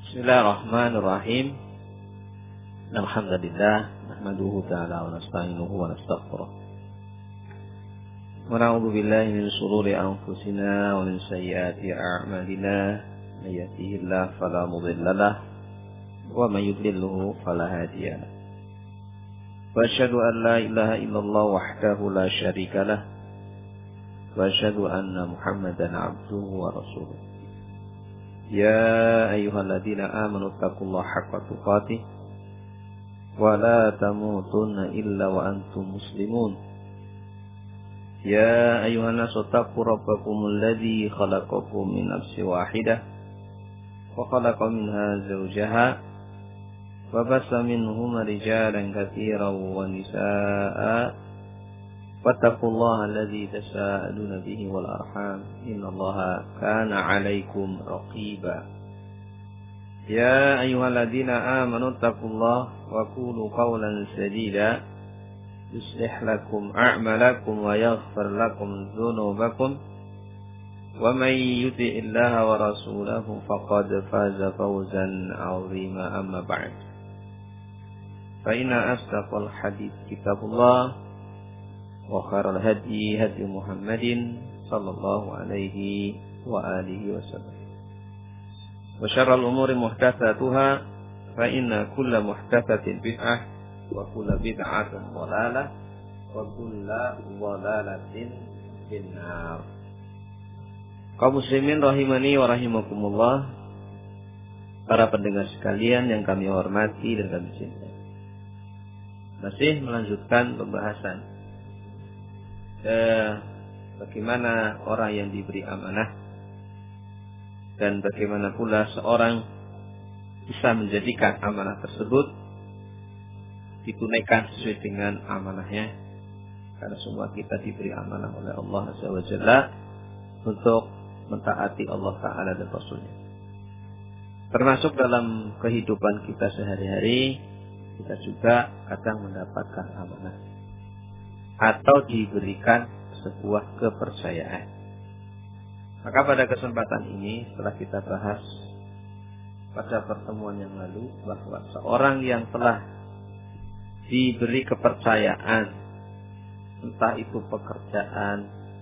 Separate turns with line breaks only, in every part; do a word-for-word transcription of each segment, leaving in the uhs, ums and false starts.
Bismillahirrahmanirrahim. Alhamdulillah nahmaduhu ta'ala wa nasta'inuhu wa nastaghfiruh. Wa na'udzu billahi min shururi anfusina wa min sayyiati a'malina. May yahdihillahu fala mudilla lahu wa may yudlilhu fala hadiya lahu. Wa asyhadu an la ilaha illallah wahdahu la syarika lahu wa asyhadu anna Muhammadan 'abduhu wa rasuluh. Ya ayyuhalladzina amanu taqullaha haqqa tuqatih wa la tamutunna illa wa antum muslimun. Ya ayyuhan nasu taqu rabbakumul ladzi khalaqakum min nafsin wahidah wa khalaqa minha zawjaha wa bassa minhuma rijalan katsiran wa nisaa'a wattaqullaha alladzi tasaaluna bihi wal arham innallaha kana 'alaikum raqiba. Ya ayyuhalladzina amanu taqullaha wa qulu qawlan sadida yuslih lakum a'malakum wa yaghfir lakum dhunubakum wa may yuti'illaha wa rasulahu faqad faza fawzan 'azima. Amma ba'd, fa inna asdaqal hadits kitabullah wa khairal hadi hadi Muhammadin sallallahu alaihi wa alihi wasallam. Wa syarrul umuri muhdatsatuha fa inna kulla muhdatsatin bid'ah wa kulla bid'atin dhalalah wa kulla dhalalatin finnar. Kaum muslimin rahimani wa rahimakumullah, para pendengar sekalian yang kami hormati dan kami cintai. Masih melanjutkan pembahasan Eh, bagaimana orang yang diberi amanah dan bagaimana pula seorang bisa menjadikan amanah tersebut ditunaikan sesuai dengan amanahnya, karena semua kita diberi amanah oleh Allah Azza wa Jalla untuk mentaati Allah Ta'ala dan Rasulnya. Termasuk dalam kehidupan kita sehari-hari, kita juga kadang mendapatkan amanah atau diberikan sebuah kepercayaan. Maka pada kesempatan ini setelah kita bahas pada pertemuan yang lalu bahwa seorang yang telah diberi kepercayaan, entah itu pekerjaan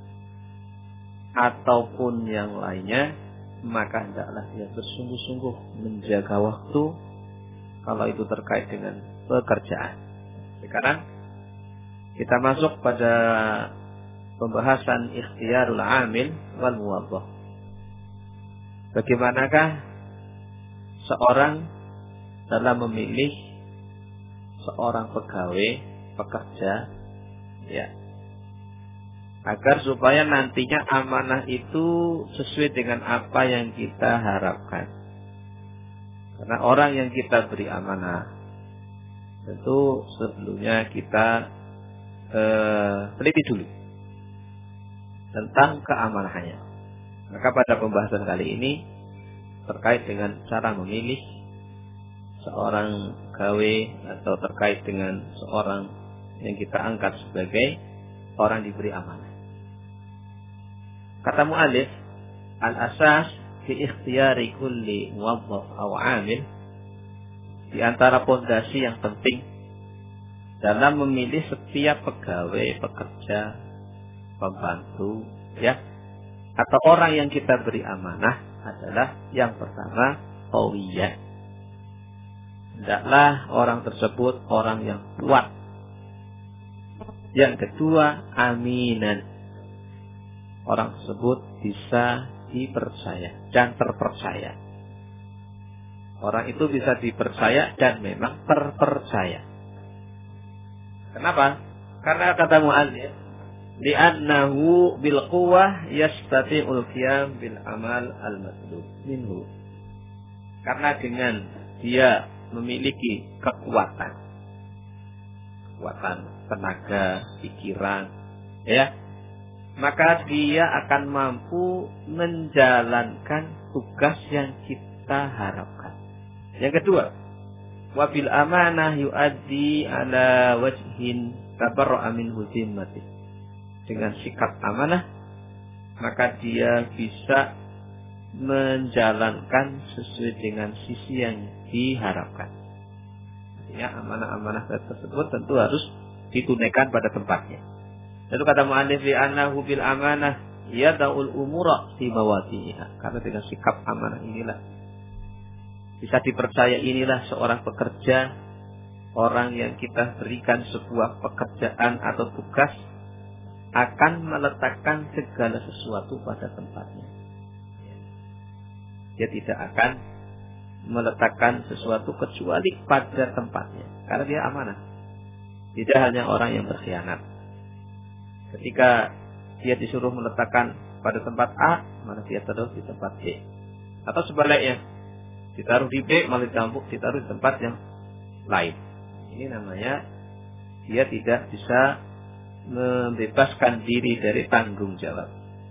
ataupun yang lainnya, maka hendaklah dia bersungguh-sungguh menjaga waktu kalau itu terkait dengan pekerjaan. Sekarang kita masuk pada pembahasan ikhtiyarul amil wal muwazzaf. Bagaimanakah seorang dalam memilih seorang pegawai, pekerja, ya, agar supaya nantinya amanah itu sesuai dengan apa yang kita harapkan. Karena orang yang kita beri amanah, tentu sebelumnya kita Uh, teliti dulu tentang keamanahannya. Maka pada pembahasan kali ini terkait dengan cara memilih seorang gawe atau terkait dengan seorang yang kita angkat sebagai orang diberi amanah. Kata mu'allif, al-asas fi ikhtiyari kulli muwazzaf aw 'amil, di antara pondasi yang penting dalam memilih setiap pegawai, pekerja, pembantu, ya, atau orang yang kita beri amanah adalah yang pertama qawiyah. Hendaklah orang tersebut orang yang kuat. Yang kedua aminan. Orang tersebut bisa dipercaya dan terpercaya. Orang itu bisa dipercaya dan memang terpercaya. Kenapa? Karena kata mu'allif, li'annahu bil quwwah yastati'ul qiyam bil amal al matlub minhu. Karena dengan dia memiliki kekuatan, kekuatan tenaga, pikiran, ya, maka dia akan mampu menjalankan tugas yang kita harapkan. Yang kedua, wabil amanah yu'addi ala wajhin tabarra'a minhu zimmati. Dengan sikap amanah, maka dia bisa menjalankan sesuai dengan sisi yang diharapkan. Ya, amanah-amanah tersebut tentu harus ditunaikan pada tempatnya. Lalu kata mu'allif li annahu bil amanah yada'ul umura fi mawadi'iha. Karena dengan sikap amanah inilah, bisa dipercaya inilah seorang pekerja, orang yang kita berikan sebuah pekerjaan atau tugas akan meletakkan segala sesuatu pada tempatnya. Dia tidak akan meletakkan sesuatu kecuali pada tempatnya, karena dia amanah. Tidak hanya orang yang berkhianat. Ketika dia disuruh meletakkan pada tempat A, malah dia taruh di tempat B. Atau sebaliknya, ditaruh di B, malah ditampuk, ditaruh di tempat yang lain. Ini namanya dia tidak bisa membebaskan diri dari tanggung jawab.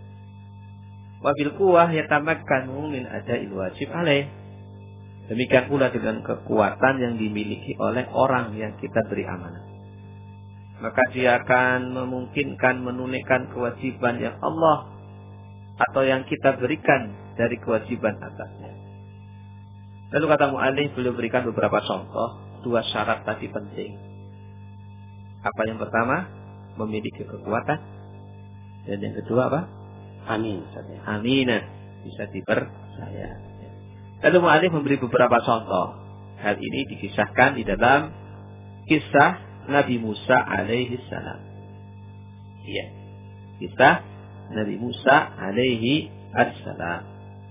Wabil kuwah yatamakkanu min ada'il wajib alaih. Demikian pula dengan kekuatan yang dimiliki oleh orang yang kita beri amanah. Maka dia akan memungkinkan menunaikan kewajiban yang Allah atau yang kita berikan dari kewajiban atasnya. Lalu kata mu'allif, beliau berikan beberapa contoh. Dua syarat tadi penting. Apa yang pertama? Memiliki kekuatan. Dan yang kedua apa? Amin. Aminah. Bisa dipercaya. Lalu mu'allif memberi beberapa contoh. Hal ini dikisahkan di dalam kisah Nabi Musa alaihi salam. Iya. Kisah Nabi Musa alaihi salam.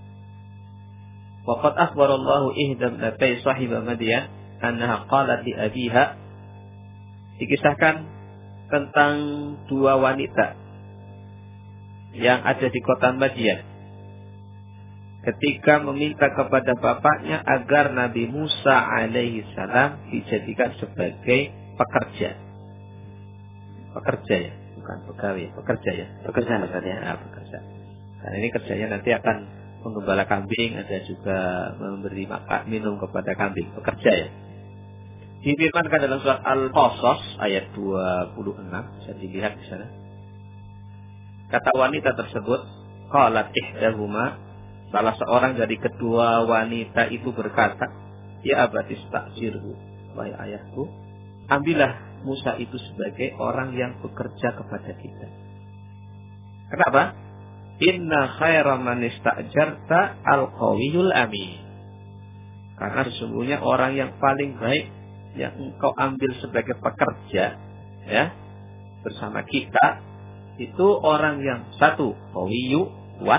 Waqad akhbarallahu ihdam latai sahiba Madian annaha qalat li abiha. Dikisahkan tentang dua wanita yang ada di kota Madian. Ketika meminta kepada bapaknya agar Nabi Musa alaihi salam dijadikan sebagai pekerja. Pekerja ya, bukan pegawai, pekerja ya. Pekerja maksudnya, nah, pekerja. Karena ini kerjanya nanti akan menggembala kambing, ada juga memberi makan minum kepada kambing, pekerja ya. Difirmankan dalam surat Al-Qasas ayat dua puluh enam, bisa dilihat di sana. Kata wanita tersebut, qalat ihdahuma, salah seorang dari kedua wanita itu berkata, ya abatis ta'jirhu, wahai ayahku, ambillah Musa itu sebagai orang yang bekerja kepada kita. Kenapa? Inna khaira man ista'jarta al-qawiyul amin. Karena sesungguhnya orang yang paling baik yang engkau ambil sebagai pekerja ya bersama kita itu orang yang satu qawiyu, kuat,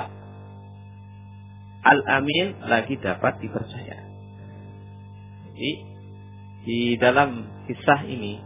al-amin, lagi dapat dipercaya. Jadi di dalam kisah ini,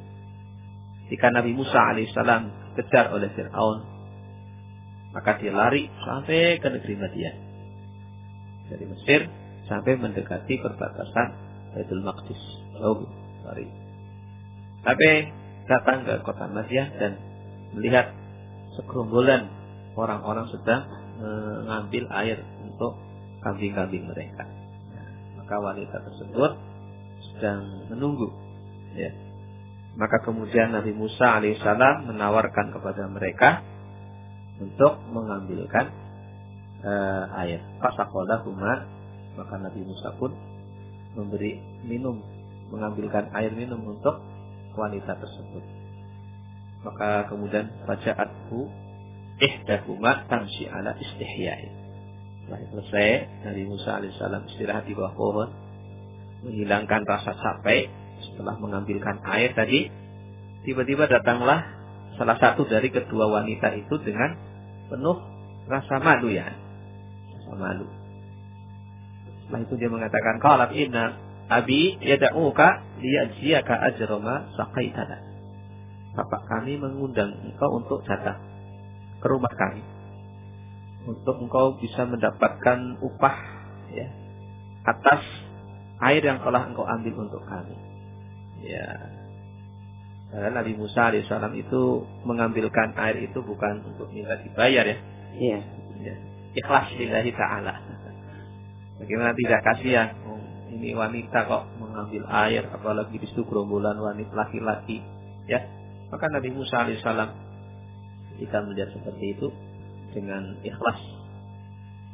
jika Nabi Musa alaihissalam dikejar oleh Fir'aun, maka dia lari sampai ke negeri Madian. Dari Mesir sampai mendekati perbatasan Baitul Maqdis. Oh, lari. Sampai datang ke kota Madian dan melihat segerombolan orang-orang sedang mengambil air untuk kambing-kambing mereka. Nah, maka wanita tersebut sedang menunggu. Ya. Maka kemudian Nabi Musa alaihissalam menawarkan kepada mereka untuk mengambilkan uh, air. Fasaqalahuma, maka Nabi Musa pun memberi minum, mengambilkan air minum untuk wanita tersebut. Maka kemudian faja'athu ihdahuma tamshi ala istihya'i. Setelah selesai, Nabi Musa alaihissalam istirahat di bawah pohon, menghilangkan rasa capek setelah mengambilkan air tadi. Tiba-tiba datanglah salah satu dari kedua wanita itu dengan penuh rasa malu ya, rasa malu. Setelah itu dia mengatakan, qalat inna abi yad'uka liyajziyaka ajra ma saqaitana. Bapak kami mengundang engkau untuk datang ke rumah kami untuk engkau bisa mendapatkan upah ya atas air yang telah engkau ambil untuk kami. Ya. Karena Nabi Musa alaihissalam itu mengambilkan air itu bukan untuk minta dibayar ya. Iya. Ya. Ikhlas lillahi ta'ala. Bagaimana tidak kasihan? Oh, ini wanita kok mengambil air, apalagi di situ gerombolan wanita laki-laki. Ya. Maka Nabi Musa alaihissalam ketika melihat seperti itu dengan ikhlas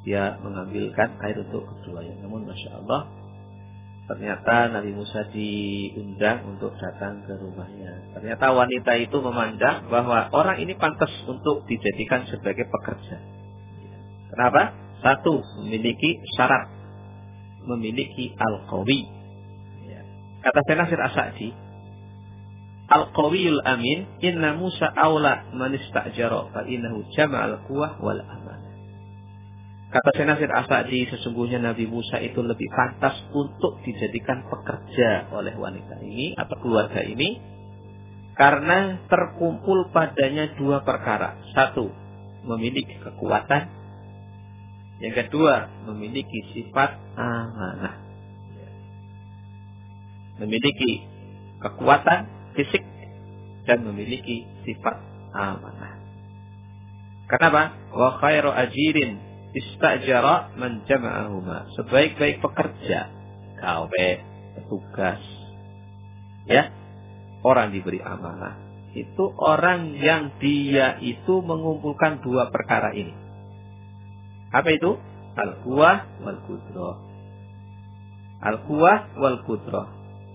dia mengambilkan air untuk keduanya. Namun Masya Allah, ternyata Nabi Musa diundang untuk datang ke rumahnya. Ternyata wanita itu memandang bahwa orang ini pantas untuk dijadikan sebagai pekerja. Kenapa? Satu, memiliki syarat, memiliki al-qawi. Kata Syekh Nasir As-Sa'di, al-qawiyul amin, inna Musa awla man istajara fa innahu jama'al quwwah wal amanah. Kata Syekh Nasir As-Sa'di, sesungguhnya Nabi Musa itu lebih pantas untuk dijadikan pekerja oleh wanita ini atau keluarga ini karena terkumpul padanya dua perkara. Satu, memiliki kekuatan. Yang kedua, memiliki sifat amanah. Memiliki kekuatan fisik dan memiliki sifat amanah. Kenapa? Wa khairu ajirin istajara man jama'ahuma. Sebaik-baik pekerja, gawe, petugas, ya, orang diberi amanah, itu orang yang dia itu mengumpulkan dua perkara ini. Apa itu? Al-quwwah wal qudrah. Al-quwwah wal qudrah.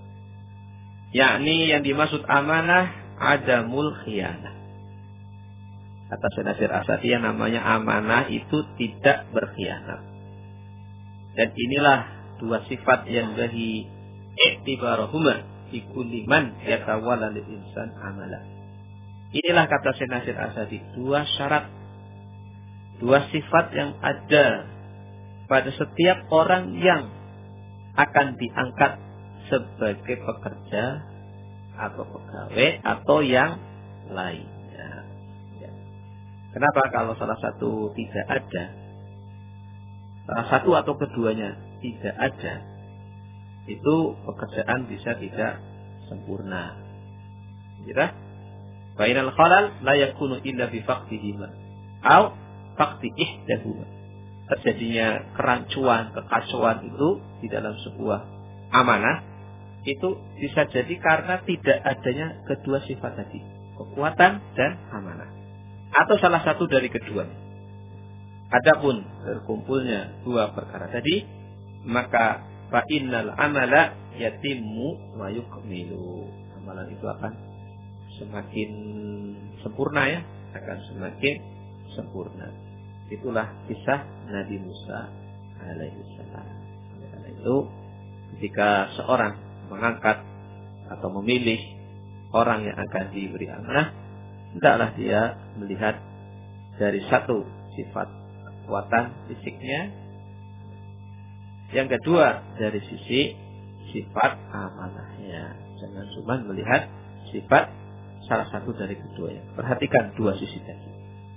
Yakni yang dimaksud amanah adamul khiyanah. Kata Syekh Nasir As-Sa'di, yang namanya amanah itu tidak berkhianat. Dan inilah dua sifat yang dari i'tibarahuma fi kulli man yatawalla lil insan amala. Inilah kata Syekh Nasir As-Sa'di, dua syarat, dua sifat yang ada pada setiap orang yang akan diangkat sebagai pekerja atau pegawai atau yang lain. Kenapa? Kalau salah satu tidak ada, salah satu atau keduanya tidak ada, itu pekerjaan bisa tidak sempurna. Kira? Bainal khalal la yakunu illa bi faqdihima au faqdi ihdahuma. Terjadinya kerancuan, kekacauan itu di dalam sebuah amanah itu bisa jadi karena tidak adanya kedua sifat tadi, kekuatan dan amanah, atau salah satu dari keduanya. Adapun terkumpulnya dua perkara tadi, maka fa innal amala yatimmu wa yukmilu. Amalan itu akan semakin sempurna, ya, akan semakin sempurna. Itulah kisah Nabi Musa alaihi salam. Karena itu ketika seorang mengangkat atau memilih orang yang akan diberi amanah, hendaklah dia melihat dari satu sifat kekuatan fisiknya, yang kedua dari sisi sifat amanahnya. Jangan cuma melihat sifat salah satu dari keduanya. Perhatikan dua sisi tadi.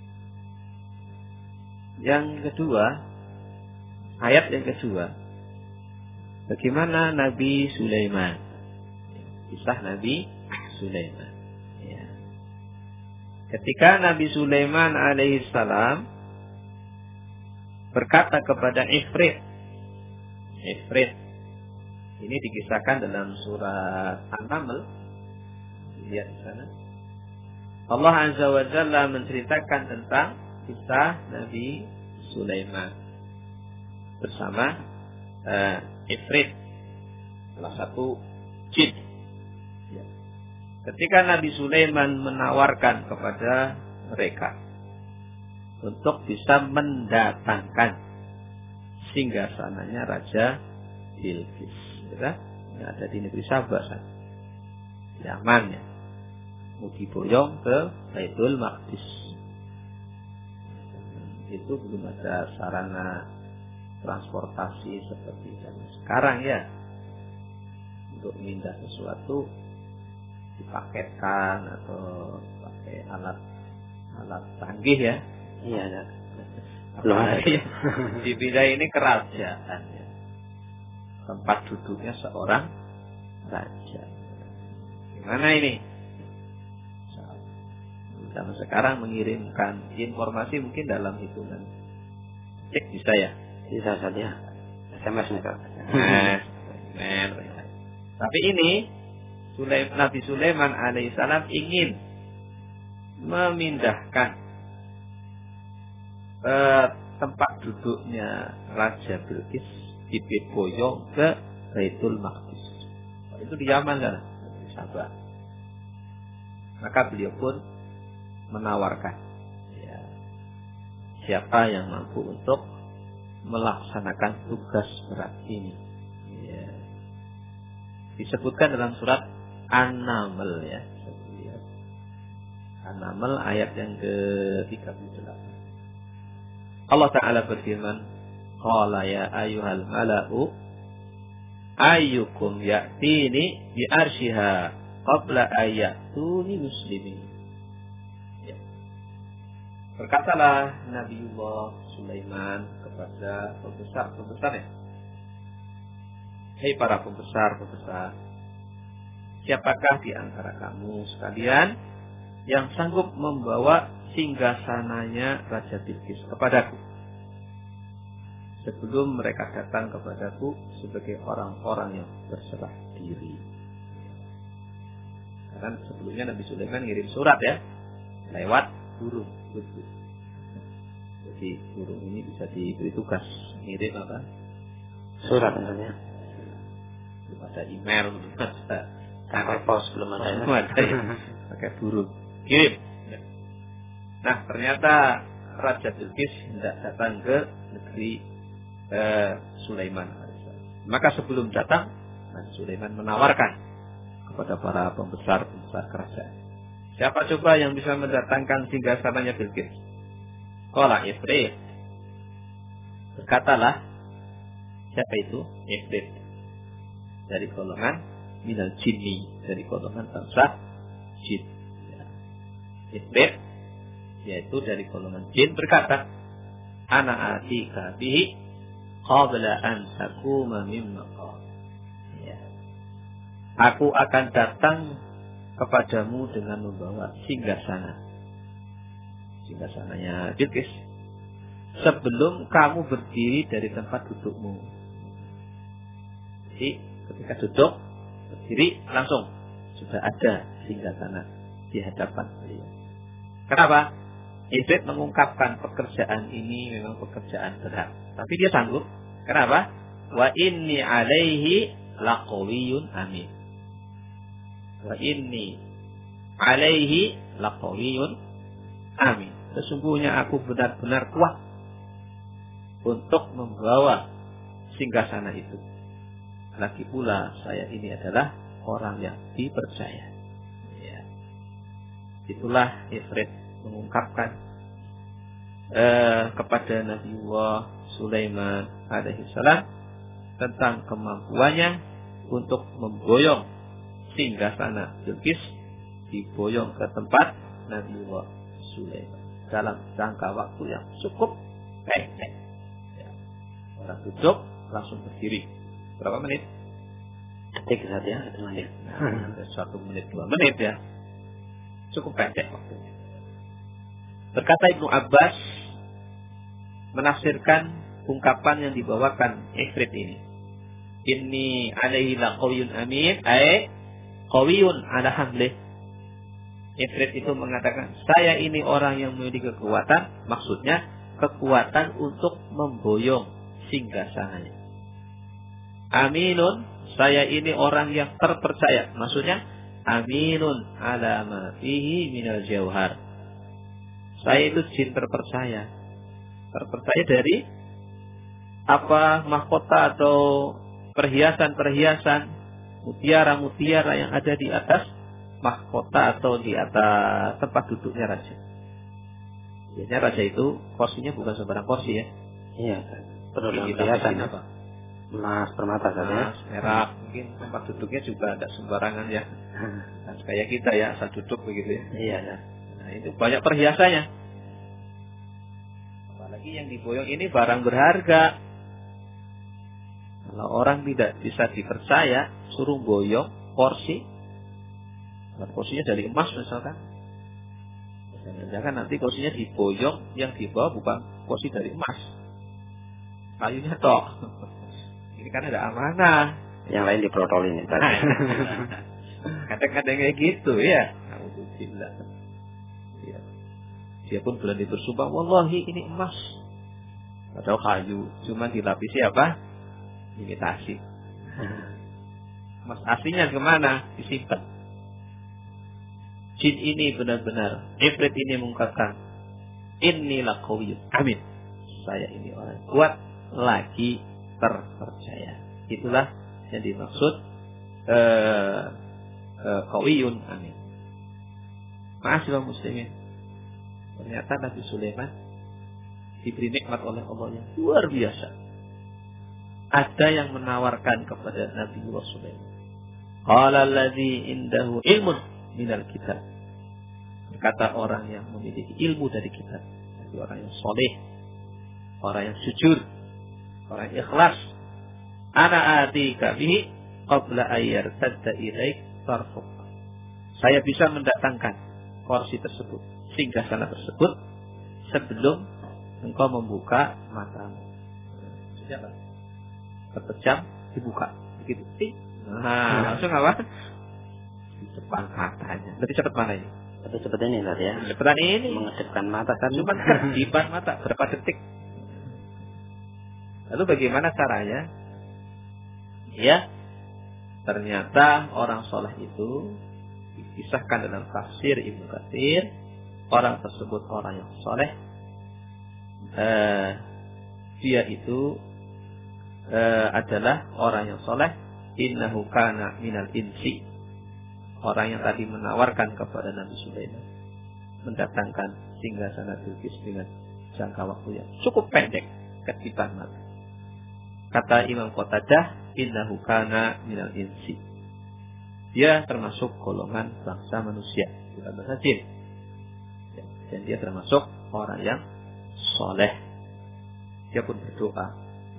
Yang kedua, ayat yang kedua, bagaimana Nabi Sulaiman, kisah Nabi Sulaiman. Ketika Nabi Sulaiman alaihissalam berkata kepada Ifrit, Ifrit ini dikisahkan dalam surat An-Naml, lihat di sana. Allah Azza wa Jalla menceritakan tentang kisah Nabi Sulaiman bersama uh, Ifrit, salah satu jin. Ketika Nabi Sulaiman menawarkan kepada mereka untuk bisa mendatangkan singgasananya Raja Bilqis, ya, yang ada di negeri Sabah, Yaman, ya, mau diboyong ke Baitul Maqdis. Itu belum ada sarana transportasi seperti sekarang, ya. Untuk mindah sesuatu dipaketkan atau pakai alat alat canggih, ya.
Iya, ya.
Belum ada, ya. Dipindah ini kerajaan, ya. Tempat duduknya seorang raja. Gimana ini? Zaman sekarang mengirimkan informasi mungkin dalam hitungan cek bisa, ya.
Bisa saja. S M S nih, Kak.
Tapi ini Sulaim, Nabi Sulaiman alaihissalam ingin memindahkan eh, tempat duduknya Raja Bilqis diboyong ke Baitul Maqdis. Itu di Yaman kan, di Sabah. Maka beliau pun menawarkan, ya, siapa yang mampu untuk melaksanakan tugas berat ini. Ya. Disebutkan dalam surat An-Naml, ya. An-Naml ayat yang ke tiga puluh delapan. Allah Ta'ala berfirman, qala ya ayyuhal mala'u ayyukum ya'tini bi arsyiha qabla ayyatuni muslimin. Ya. Berkatalah Nabiullah Sulaiman kepada pembesar-pembesarnya, hei para pembesar-pembesar, siapakah di antara kamu sekalian yang sanggup membawa singgasananya Raja Bilqis kepadaku sebelum mereka datang kepadaku sebagai orang-orang yang berserah diri. Karena sebelumnya Nabi Sulaiman ngirim surat, ya, lewat burung. Jadi burung ini bisa diberi tugas ngirim apa?
Surat misalnya.
Belum ada email, belum ada
kantor pos, belum ada.
Belum ada, ya. Pakai burung. Kirim. Nah, ternyata Raja Bilqis hendak datang ke negeri eh, Sulaiman. Maka sebelum datang, Nabi Sulaiman menawarkan kepada para pembesar-pembesar kerajaan, siapa coba yang bisa mendatangkan singgasananya Bilqis? Qala Ifrit. Berkatalah, siapa itu? Ifrit. Dari golongan minal jinni, dari golongan bangsa jin. Ifrit, yaitu dari golongan jin, berkata, ana atika bihi qabla an takuma min maqam. Ya. Aku akan datang kepadamu dengan membawa singgasana. Singgasananya Bilqis sebelum kamu berdiri dari tempat dudukmu. Jadi ketika duduk, berdiri, langsung sudah ada singgasana di hadapan beliau. Kenapa? Ifrit mengungkapkan pekerjaan ini memang pekerjaan berat, tapi dia sanggup. Kenapa? Wa inni alaihi laqawiyyun amin. Wa inni alaihi laqawiyyun amin. Sesungguhnya aku benar-benar kuat untuk membawa singgasana itu. Lagi pula saya ini adalah orang yang dipercaya. Ya. Itulah Ifrit mengungkapkan eh, kepada Nabiullah Sulaiman alaihissalam tentang kemampuannya untuk memboyong singgasana Bilqis, diboyong ke tempat Nabiullah Sulaiman dalam jangka waktu yang cukup pendek. Ya. Orang duduk langsung berdiri. Berapa menit?
Detik saja, satu menit.
Nah, satu menit, dua menit, ya. Cukup pendek waktunya. Berkata Ibnu Abbas menafsirkan ungkapan yang dibawakan Ifrit ini. Inni alaihi laqawiyyun amin, ay qawiyun ala hamlih. Ifrit itu mengatakan, saya ini orang yang memiliki kekuatan, maksudnya kekuatan untuk memboyong singgasananya. Aminun, saya ini orang yang terpercaya, maksudnya aminun ala ma fihi minal jauhar. Saya itu jin terpercaya. Terpercaya dari apa mahkota atau perhiasan-perhiasan, mutiara-mutiara yang ada di atas mahkota atau di atas tempat duduknya raja. Biasanya raja itu kursinya bukan sembarang kursi, ya.
Iya, penuh dengan perhiasan apa? Emas, permata saja.
Emas, perak, mungkin tempat duduknya juga tidak sembarangan, ya. Nah, kayak kita, ya, asal duduk begitu, ya.
Iya, ya.
Nah, itu banyak perhiasannya. Apalagi yang diboyong ini barang berharga. Kalau orang tidak bisa dipercaya, suruh boyong kursi, kursinya dari emas misalkan, jangan nanti kursinya diboyong, yang dibawa bukan kursi dari emas, kayunya tok. Ini kan ada amanah.
Yang lain diprotolin.
Kadang-kadang kayak gitu, ya. Alhamdulillah. Ya. Dia pun berani bersumpah, wallahi ini emas. Padahal kayu, cuma dilapisi apa? Imitasi. Mas aslinya kemana? Disimpan. Jin ini benar-benar, Ifrit ini mengungkapkan, Inilah qawiyyun amin. Saya ini orang kuat, lagi terpercaya. Itulah yang dimaksud uh, uh, qawiyyun amin. Ma'asyiral muslimin, ternyata Nabi Sulaiman diberi nikmat oleh Allah yang luar biasa. Ada yang menawarkan kepada Nabi Sulaiman, qala allazi indahu ilmun minal kitab. Kata orang yang memiliki ilmu dari kitab, orang yang soleh, orang yang jujur, orang yang ikhlas. Ana atika bihi qabla ayyar tadda ilaik tarfuk. Saya bisa mendatangkan kursi tersebut, singgasana tersebut, sebelum engkau membuka matamu. Siapa? Terpejam, dibuka. Begitu. Nah, langsung apa? Di depan matanya. Lebih cepat mana ini?
Lebih cepat ini tadi ya.
Cepat ini.
Mengedipkan mata kan.
Cuma kedipan mata. Berapa detik? Lalu bagaimana caranya? Ya, ternyata orang soleh itu dikisahkan dalam tafsir Ibnu Katsir. Orang tersebut orang yang soleh. Eh, dia itu eh, adalah orang yang soleh. Innahu kana minal insi. Orang yang tadi menawarkan kepada Nabi Sulaiman mendatangkan singgasana Bilqis dengan jangka waktu yang cukup pendek, ketipan mata. Kata Imam Qatadah, innahu kana minal insi. Dia termasuk golongan bangsa manusia, bukan bangsa jin. Dan dia termasuk orang yang soleh. Dia pun berdoa,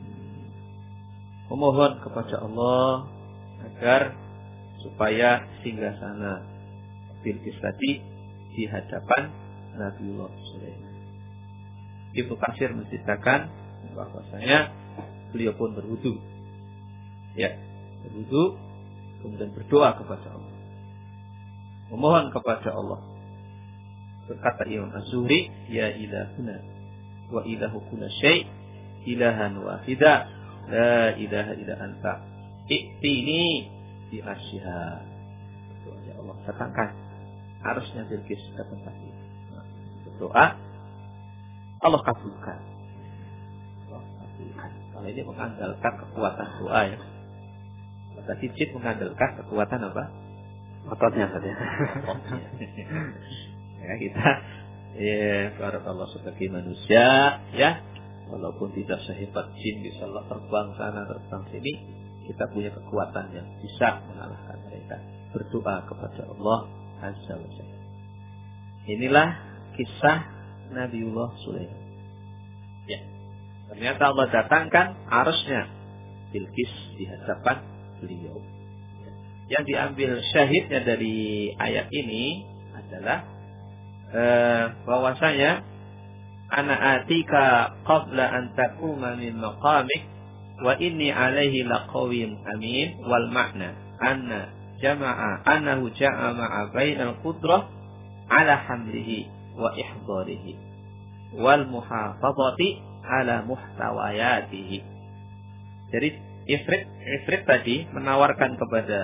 memohon kepada Allah agar supaya singgasana Bilqis tadi di hadapan Nabiullah Sulaiman. Ibnu Katsir menceritakan bahwasanya beliau pun berwudu, ya, berwudu kemudian berdoa kepada Allah, memohon kepada Allah. Berkata Imam Az-Zuhri, ya ilahuna wa ilahu kulla syai' ilahan wahida la ilaha illa anta i'tini di asyiha. Ya Allah, datangkan harusnya Bilqis ke tempat ini. Berdoa, Allah kabulkan. Allah kabulkan. Kalau ini mengandalkan kekuatan doa ya. Tadi jin mengandalkan kekuatan apa?
Ototnya saja.
Ya kita, ya barakallah sebagai manusia, ya walaupun tidak sehebat jin bisa terbang sana terbang sini, kita punya kekuatan yang bisa mengalahkan mereka. Berdoa kepada Allah Azza wa Jalla. Inilah kisah Nabiullah Sulaiman. Ya, ternyata Allah datangkan arusnya Bilqis di hadapan beliau. Yang diambil syahidnya dari ayat ini adalah eh, bahwasanya ana atika qabla an taquma min maqamik wa inni alaihi laqawiyyun amin. Wal makna anna jama'a annahu ja'a ma'a bainal qudrah ala hamlihi wa ihdarihi wal muhafazati ala muhtawayatihi. Jadi Ifrit Ifrit tadi menawarkan kepada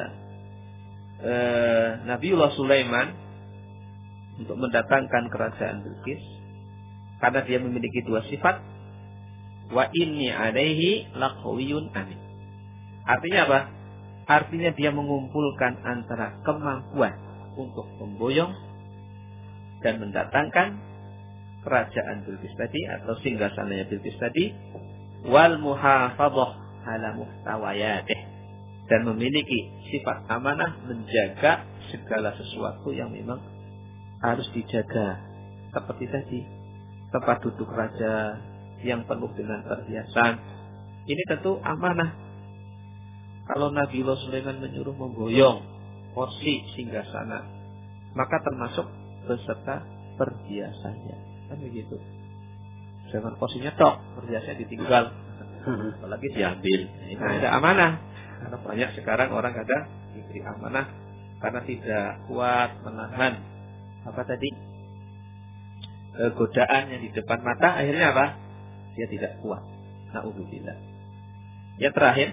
eh, Nabiullah Sulaiman untuk mendatangkan kerajaan Bilqis karena dia memiliki dua sifat. Wa inni alaihi laqawiyyun amin. Artinya apa? Artinya dia mengumpulkan antara kemampuan untuk memboyong dan mendatangkan kerajaan Bilqis tadi atau singgasananya Bilqis tadi, wal muhafadzah ala muhtawayatih, dan memiliki sifat amanah menjaga segala sesuatu yang memang harus dijaga. Seperti tadi, tempat duduk raja yang penuh dengan perhiasan. Ini tentu amanah. Kalau Nabiullah Sulaiman menyuruh memboyong kursi singgasana, maka termasuk beserta perhiasannya. Kan begitu. Jangan kursinya tok, perhiasannya ditinggal, apalagi diambil. Ini ada amanah. Karena banyak sekarang orang kadang diberi amanah karena tidak kuat menahan apa tadi, godaan yang di depan mata, akhirnya apa? dia tidak kuat. Na'udzubillah. Yang terakhir,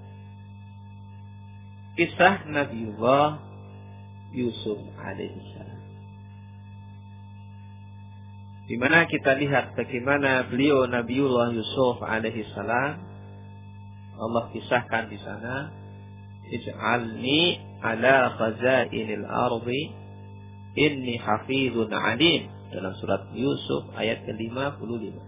kisah Nabiullah Yusuf alaihissalam, di mana kita lihat bagaimana beliau Nabiullah Yusuf alaihissalam, Allah kisahkan di sana, ij'alni ala khazainil ardi inni hafizun alim, dalam surat Yusuf ayat ke lima puluh lima.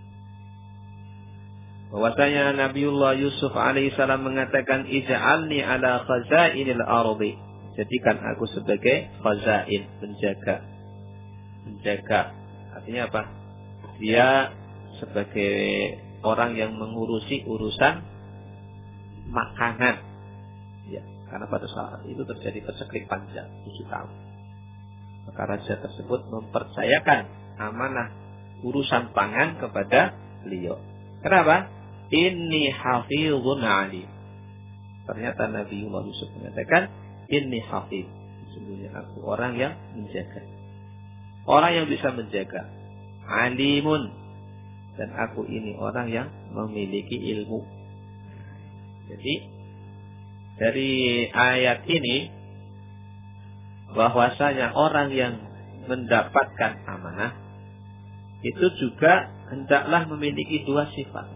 Bahwasanya Nabiullah Yusuf alaihissalam mengatakan, ij'alni ala khazainil ardi, jadikan aku sebagai khazain, penjaga. Penjaga artinya apa? Dia sebagai orang yang mengurusi urusan makanan. Ya, karena pada saat itu terjadi paceklik panjang tujuh tahun. Maka raja tersebut mempercayakan amanah urusan pangan kepada beliau. Kenapa? Inni hafizun alim. Ternyata Nabiullah Yusuf mengatakan, inni hafiz, sesungguhnya aku orang yang menjaga, orang yang bisa menjaga, alimun, dan aku ini orang yang memiliki ilmu. Jadi dari ayat ini bahwasanya orang yang mendapatkan amanah itu juga hendaklah memiliki dua sifat.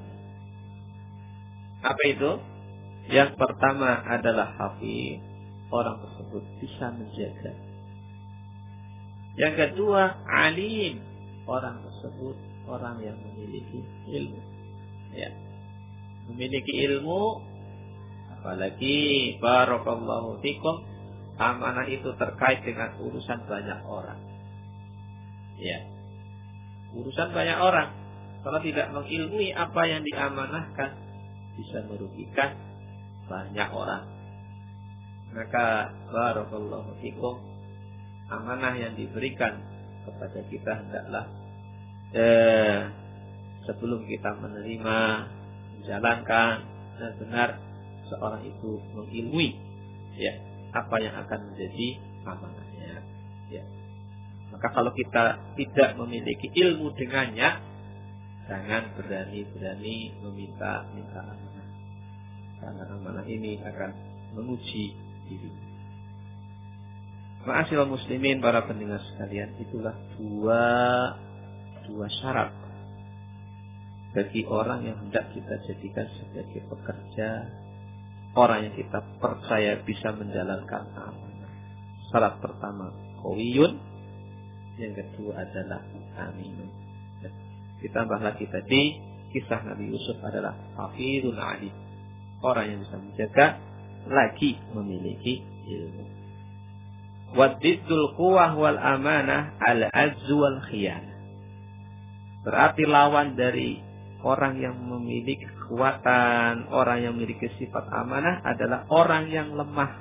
Apa itu? Yang pertama adalah hafiz, orang tersebut bisa menjaga. Yang kedua, alim, orang tersebut orang yang memiliki ilmu. Ya, memiliki ilmu, apalagi barakallahu fikum, amanah itu terkait dengan urusan banyak orang. Ya, urusan banyak orang. Kalau tidak mengilmui apa yang diamanahkan, bisa merugikan banyak orang. Maka barakallahu fikum, amanah yang diberikan kepada kita hendaklah eh, sebelum kita menerima, menjalankan, benar-benar seorang itu mengilmui ya apa yang akan menjadi amanahnya. Ya. Maka kalau kita tidak memiliki ilmu dengannya, jangan berani-berani meminta-minta amanah, karena amanah ini akan menguji diri. Ma'asyiral muslimin, para pendengar sekalian, itulah dua dua syarat bagi orang yang hendak kita jadikan sebagai pekerja, orang yang kita percaya bisa menjalankan amanah. Syarat pertama, qawiyun, yang kedua adalah aminun. Ditambah lagi tadi, kisah Nabi Yusuf adalah hafizun alim, orang yang bisa menjaga lagi memiliki ilmu. Wadiddul quwwah wal amanah al-azzu wal khiyanah. Berarti lawan dari orang yang memiliki kekuatan, orang yang memiliki sifat amanah adalah orang yang lemah,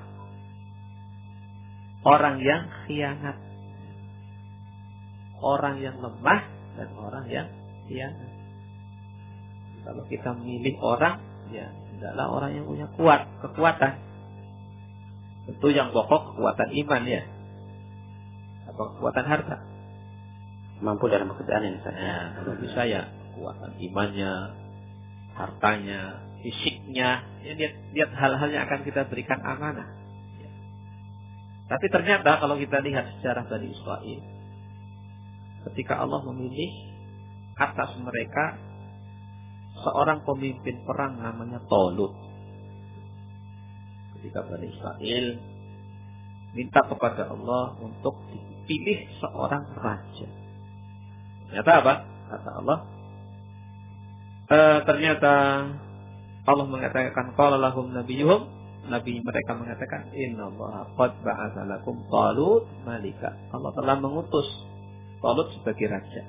orang yang khianat, orang yang lemah dan orang yang khianat. Kalau kita memilih orang, ya adalah orang yang punya kuat, kekuatan. Tentu yang pokok kekuatan iman ya, atau kekuatan harta.
Mampu dalam pekerjaan ini saya.
Ya, kalau bisa ya kekuatan imannya, hartanya, fisiknya. Ya, lihat, lihat hal-hal yang akan kita berikan amanah. Ya. Tapi ternyata kalau kita lihat sejarah Bani Israil, ketika Allah memilih atas mereka seorang pemimpin perang namanya Talut. Ketika Bani Israel minta kepada Allah untuk dipilih seorang raja, ternyata apa? Kata Allah, e, ternyata Allah mengatakan, qala lahum nabiyuhum, nabi mereka mengatakan, innallaha qad ba'atsa lakum Talut malika. Allah telah mengutus Talut sebagai raja.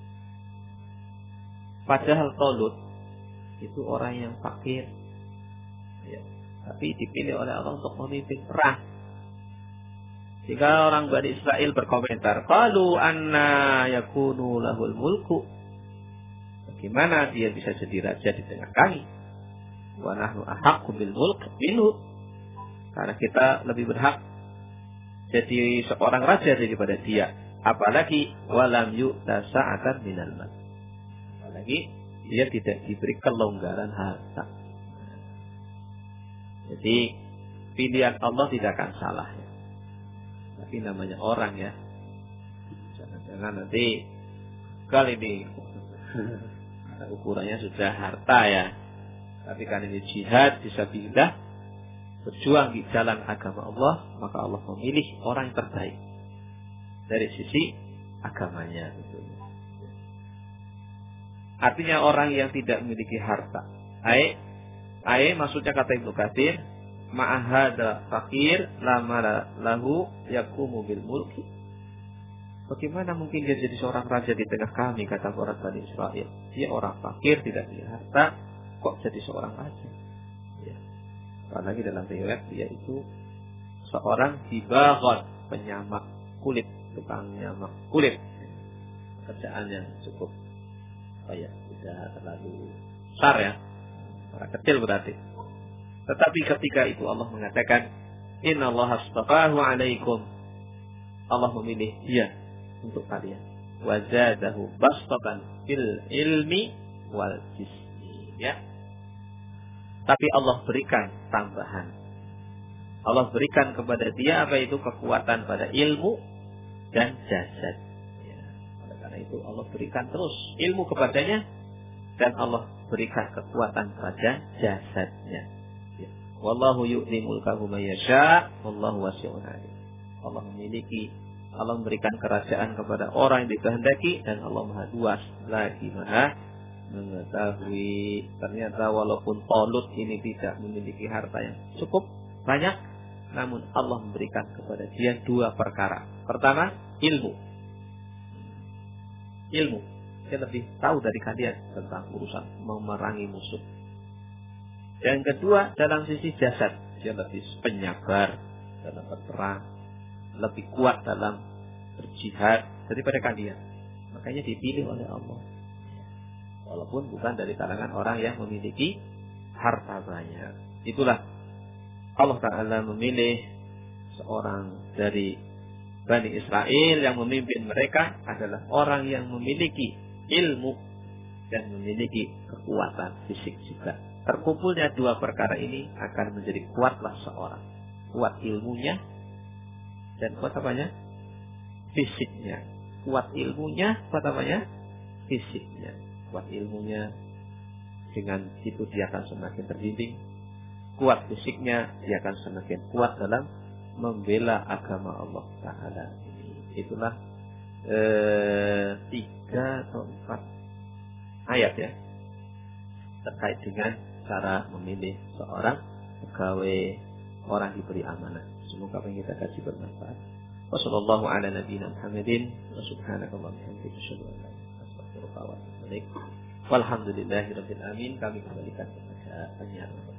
Padahal Talut itu orang yang fakir, ya, tapi dipilih oleh Allah untuk memimpin perang. Jika orang Bani Israel berkomentar, qalu anna yakunu lahul mulku, bagaimana dia bisa jadi raja di tengah kami? Wa nahnu ahaqqu bil mulk minhu, karena kita lebih berhak jadi seorang raja daripada dia. Apalagi walam yu'ta sa'atan minal mal, apalagi dia tidak diberi kelonggaran harta. Jadi pilihan Allah tidak akan salah ya. Tapi namanya orang ya. Jangan-jangan nanti kali ini ukurannya sudah harta ya. Tapi kan ini jihad fisabilillah, berjuang di jalan agama Allah, maka Allah memilih orang yang terbaik dari sisi agamanya. Artinya orang yang tidak memiliki harta. Ai, ai maksudnya kata Ibnu Katsir, ma'ahada fakir lama lahu yakumu bil mulki. Bagaimana mungkin dia jadi seorang raja di tengah kami, kata orang Bani Israel. Dia orang fakir, tidak punya harta, kok jadi seorang raja? Ya. Apalagi dalam riwayat dia itu seorang dibaghon, penyamak kulit, tukang nyamak kulit. Kerjaan yang cukup oh ya, tidak terlalu besar ya. Orang kecil berarti. Tetapi ketika itu Allah mengatakan, Inna Allah astafahu alaikum. Allah memilih dia untuk kalian. Wazadahu bastatan fil ilmi wal jismi. Ya. Tapi Allah berikan tambahan. Allah berikan kepada dia apa itu kekuatan pada ilmu dan jasad. Ya. Oleh karena itu Allah berikan terus ilmu kepadanya dan Allah berikan kekuatan pada jasadnya. Ya. Wallahu yu'ti mulkahu may yasha, wallahu wasi'un 'alim. Allah memiliki, Allah memberikan kerajaan kepada orang yang dikehendaki dan Allah Maha luas lagi Maha mengetahui. Ternyata walaupun Talut ini tidak memiliki harta yang cukup banyak, namun Allah memberikan kepada dia dua perkara. Pertama, ilmu. Ilmu. Dia lebih tahu dari kalian tentang urusan memerangi musuh. Yang kedua, dalam sisi jasad, dia lebih penyabar dalam berperang, lebih kuat dalam berjihad daripada kalian. Makanya dipilih oleh Allah. Walaupun bukan dari kalangan orang yang memiliki harta banyak. Itulah Allah Ta'ala memilih seorang dari Bani Israel yang memimpin mereka adalah orang yang memiliki ilmu dan memiliki kekuatan fisik juga. Terkumpulnya dua perkara ini akan menjadi kuatlah seorang. Kuat ilmunya dan kuat apanya? Fisiknya. Kuat ilmunya, kuat apanya? Fisiknya. Kuat ilmunya, dengan itu dia akan semakin terbimbing. Kuat fisiknya, dia akan semakin kuat dalam membela agama Allah Ta'ala. Itulah eh, tiga atau empat ayat ya terkait dengan cara memilih seorang pegawai, orang diberi amanah. Semoga apa yang kita kasih bermanfaat. Wassallallahu ala nabiyina Muhammadin wa subhanakallahumma wa bihamdika asyhadu an la ilaha illa anta astaghfiruka wa atubu ilaik. Walhamdulillahirabbil alamin. Kami kembalikan kepada penyiar.